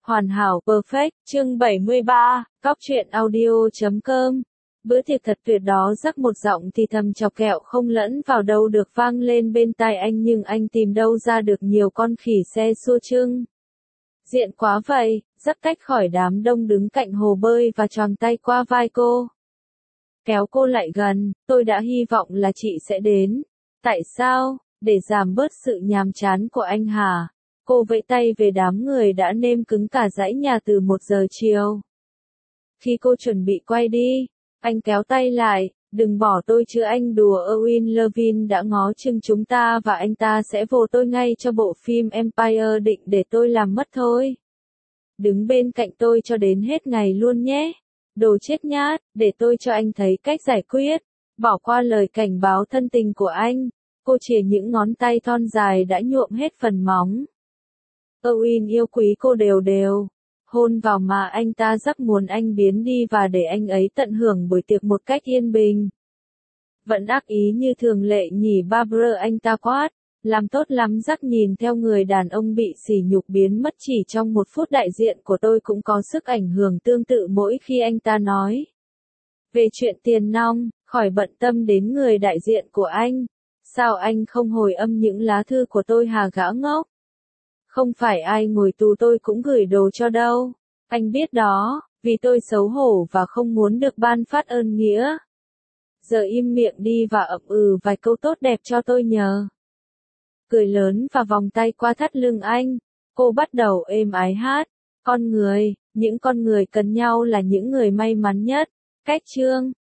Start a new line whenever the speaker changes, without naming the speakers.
Hoàn hảo perfect, chương 73, Cóc truyện audio.com. Bữa tiệc thật tuyệt đó, rắc một giọng thì thầm chọc kẹo không lẫn vào đâu được vang lên bên tai anh, nhưng anh tìm đâu ra được nhiều con khỉ xe xua trưng. Diện quá vậy, rắc tách khỏi đám đông đứng cạnh hồ bơi và tròn tay qua vai cô. Kéo cô lại gần, tôi đã hy vọng là chị sẽ đến. Tại sao? Để giảm bớt sự nhàm chán của anh hả? Cô vẫy tay về đám người đã nêm cứng cả dãy nhà từ 1 giờ chiều. Khi cô chuẩn bị quay đi, anh kéo tay lại, đừng bỏ tôi chứ anh đùa. Owen Levin đã ngó chừng chúng ta và anh ta sẽ vồ tôi ngay cho bộ phim Empire, định để tôi làm mất thôi. Đứng bên cạnh tôi cho đến hết ngày luôn nhé. Đồ chết nhát, để tôi cho anh thấy cách giải quyết. Bỏ qua lời cảnh báo thân tình của anh, cô chìa những ngón tay thon dài đã nhuộm hết phần móng. Owen yêu quý cô đều đều. Hôn vào mà anh ta rất muốn anh biến đi và để anh ấy tận hưởng buổi tiệc một cách yên bình. Vẫn ác ý như thường lệ nhỉ Barbara, anh ta quát. Làm tốt lắm. Rắc nhìn theo người đàn ông bị sỉ nhục biến mất chỉ trong 1 phút. Đại diện của tôi cũng có sức ảnh hưởng tương tự mỗi khi anh ta nói về chuyện tiền nong, khỏi bận tâm đến người đại diện của anh. Sao anh không hồi âm những lá thư của tôi hả gã ngốc? Không phải ai ngồi tù tôi cũng gửi đồ cho đâu. Anh biết đó, vì tôi xấu hổ và không muốn được ban phát ơn nghĩa. Giờ im miệng đi và ậm vài câu tốt đẹp cho tôi nhờ. Cười lớn và vòng tay qua thắt lưng anh, cô bắt đầu êm ái hát. Con người, những con người cần nhau là những người may mắn nhất. Cách chương